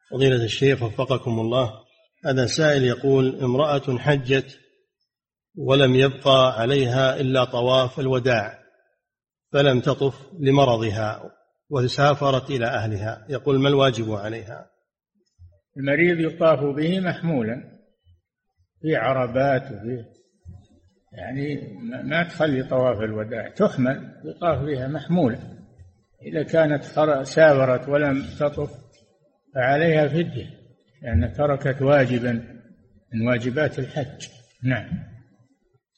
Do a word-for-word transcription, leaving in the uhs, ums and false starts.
فضيلة الشيخ وفقكم الله، هذا سائل يقول: امرأة حجت ولم يبقى عليها إلا طواف الوداع فلم تطف لمرضها وسافرت إلى أهلها، يقول: ما الواجب عليها؟ المريض يطاف به محمولا في عربات وفي يعني ما تخلي طواف الوداع، تحمل يطاف بها محمولا. إذا كانت سافرت ولم تطف فعليها فدية، لأن تركت واجبا من واجبات الحج. نعم.